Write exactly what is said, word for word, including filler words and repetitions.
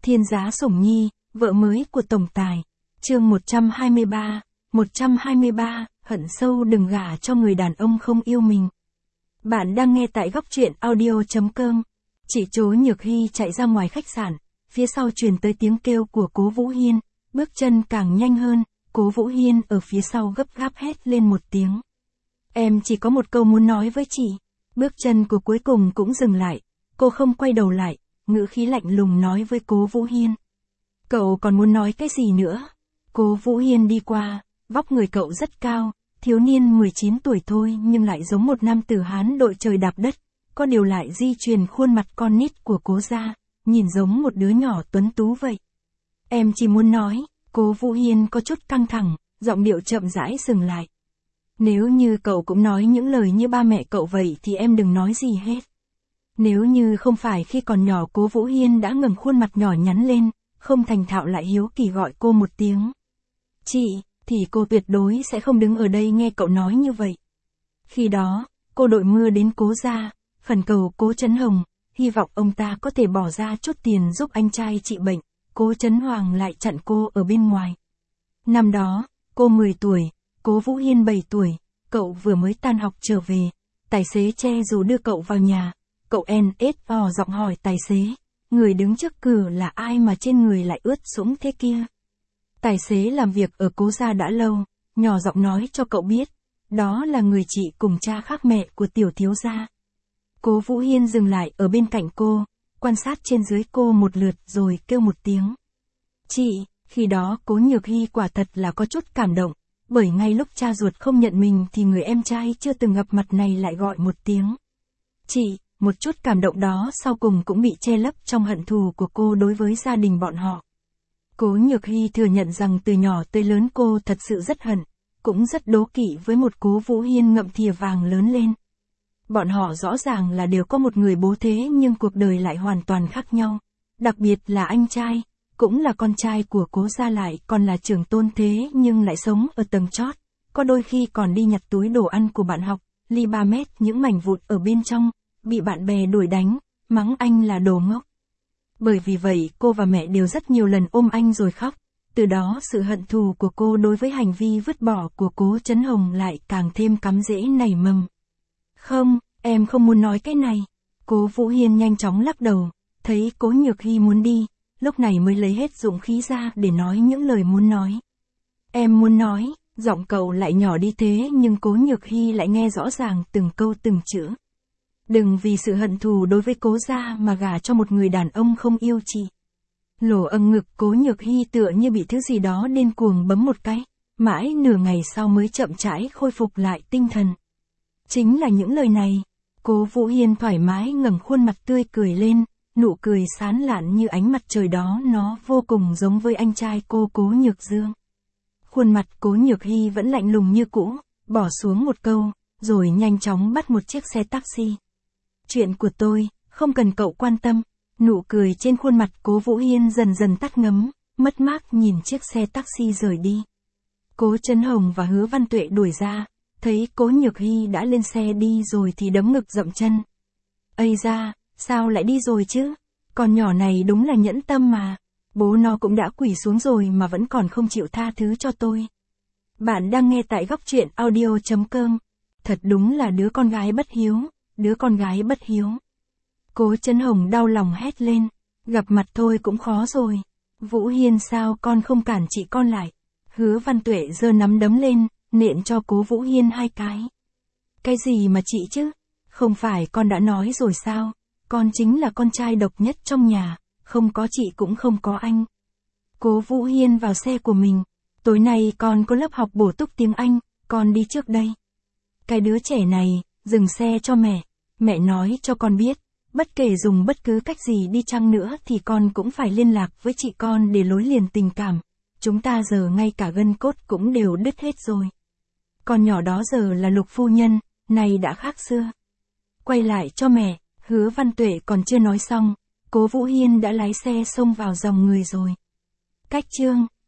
Thiên Giá Sủng Nhi, vợ mới của tổng tài. Chương một trăm hai mươi ba, một trăm hai mươi ba, hận sâu đừng gả cho người đàn ông không yêu mình. Bạn đang nghe tại góc truyện audio.com. Chị Trố Nhược Hy chạy ra ngoài khách sạn, phía sau truyền tới tiếng kêu của Cố Vũ Hiên, bước chân càng nhanh hơn, Cố Vũ Hiên ở phía sau gấp gáp hét lên một tiếng. Em chỉ có một câu muốn nói với chị. Bước chân của cuối cùng cũng dừng lại, cô không quay đầu lại, ngữ khí lạnh lùng nói với Cố Vũ Hiên. Cậu còn muốn nói cái gì nữa? Cố Vũ Hiên đi qua, vóc người cậu rất cao, thiếu niên mười chín tuổi thôi nhưng lại giống một nam tử Hán đội trời đạp đất, có điều lại di truyền khuôn mặt con nít của Cố gia, nhìn giống một đứa nhỏ tuấn tú vậy. Em chỉ muốn nói, Cố Vũ Hiên có chút căng thẳng, giọng điệu chậm rãi dừng lại. Nếu như cậu cũng nói những lời như ba mẹ cậu vậy thì em đừng nói gì hết. Nếu như không phải khi còn nhỏ Cố Vũ Hiên đã ngẩng khuôn mặt nhỏ nhắn lên, không thành thạo lại hiếu kỳ gọi cô một tiếng chị, thì cô tuyệt đối sẽ không đứng ở đây nghe cậu nói như vậy. Khi đó, cô đội mưa đến Cố gia, khẩn cầu Cố Trấn Hồng, hy vọng ông ta có thể bỏ ra chút tiền giúp anh trai trị bệnh, Cố Trấn Hoàng lại chặn cô ở bên ngoài. Năm đó, cô mười tuổi, Cố Vũ Hiên bảy tuổi, cậu vừa mới tan học trở về, tài xế che dù đưa cậu vào nhà, cậu en ét vò giọng hỏi tài xế, người đứng trước cửa là ai mà trên người lại ướt sũng thế kia. Tài xế làm việc ở Cố gia đã lâu, nhỏ giọng nói cho cậu biết, đó là người chị cùng cha khác mẹ của tiểu thiếu gia. Cố Vũ Hiên dừng lại ở bên cạnh cô, quan sát trên dưới cô một lượt rồi kêu một tiếng. Chị, khi đó Cố Nhược Hy quả thật là có chút cảm động, bởi ngay lúc cha ruột không nhận mình thì người em trai chưa từng gặp mặt này lại gọi một tiếng chị, một chút cảm động đó sau cùng cũng bị che lấp trong hận thù của cô đối với gia đình bọn họ. Cố Nhược Hy thừa nhận rằng từ nhỏ tới lớn cô thật sự rất hận, cũng rất đố kỵ với một Cố Vũ Hiên ngậm thìa vàng lớn lên. Bọn họ rõ ràng là đều có một người bố thế nhưng cuộc đời lại hoàn toàn khác nhau. Đặc biệt là anh trai, cũng là con trai của Cố gia lại còn là trưởng tôn thế nhưng lại sống ở tầng chót, có đôi khi còn đi nhặt túi đồ ăn của bạn học, ly ba mét những mảnh vụn ở bên trong, bị bạn bè đuổi đánh, mắng anh là đồ ngốc. Bởi vì vậy cô và mẹ đều rất nhiều lần ôm anh rồi khóc, từ đó sự hận thù của cô đối với hành vi vứt bỏ của Cố Trấn Hồng lại càng thêm cắm rễ nảy mầm. Không, em không muốn nói cái này. Cố Vũ Hiên nhanh chóng lắc đầu, thấy Cố Nhược Hy muốn đi, lúc này mới lấy hết dũng khí ra để nói những lời muốn nói. Em muốn nói, giọng cậu lại nhỏ đi thế nhưng Cố Nhược Hy lại nghe rõ ràng từng câu từng chữ. Đừng vì sự hận thù đối với Cố gia mà gả cho một người đàn ông không yêu chị. Lỗ âng ngực Cố Nhược Hy tựa như bị thứ gì đó điên cuồng bấm một cái, mãi nửa ngày sau mới chậm rãi khôi phục lại tinh thần. Chính là những lời này, Cố Vũ Hiên thoải mái ngẩng khuôn mặt tươi cười lên, nụ cười sán lạn như ánh mặt trời đó nó vô cùng giống với anh trai cô Cố Nhược Dương. Khuôn mặt Cố Nhược Hy vẫn lạnh lùng như cũ, bỏ xuống một câu, rồi nhanh chóng bắt một chiếc xe taxi. Chuyện của tôi, không cần cậu quan tâm. Nụ cười trên khuôn mặt Cố Vũ Hiên dần dần tắt ngấm, mất mát nhìn chiếc xe taxi rời đi. Cố Trấn Hồng và Hứa Văn Tuệ đuổi ra, thấy Cố Nhược Hy đã lên xe đi rồi thì đấm ngực dậm chân. Ây da, sao lại đi rồi chứ? Con nhỏ này đúng là nhẫn tâm mà. Bố nó cũng đã quỳ xuống rồi mà vẫn còn không chịu tha thứ cho tôi. Bạn đang nghe tại góc truyện audio.com. Thật đúng là đứa con gái bất hiếu, đứa con gái bất hiếu. Cố Trấn Hồng đau lòng hét lên, gặp mặt thôi cũng khó rồi. Vũ Hiên sao con không cản chị con lại? Hứa Văn Tuệ giơ nắm đấm lên, nện cho Cố Vũ Hiên hai cái. Cái gì mà chị chứ? Không phải con đã nói rồi sao? Con chính là con trai độc nhất trong nhà, không có chị cũng không có anh. Cố Vũ Hiên vào xe của mình. Tối nay con có lớp học bổ túc tiếng Anh, con đi trước đây. Cái đứa trẻ này, dừng xe cho mẹ. Mẹ nói cho con biết, bất kể dùng bất cứ cách gì đi chăng nữa thì con cũng phải liên lạc với chị con để nối liền tình cảm. Chúng ta giờ ngay cả gân cốt cũng đều đứt hết rồi. Con nhỏ đó giờ là Lục phu nhân, này đã khác xưa. Quay lại cho mẹ, Hứa Văn Tuệ còn chưa nói xong, Cố Vũ Hiên đã lái xe xông vào dòng người rồi. Cách chương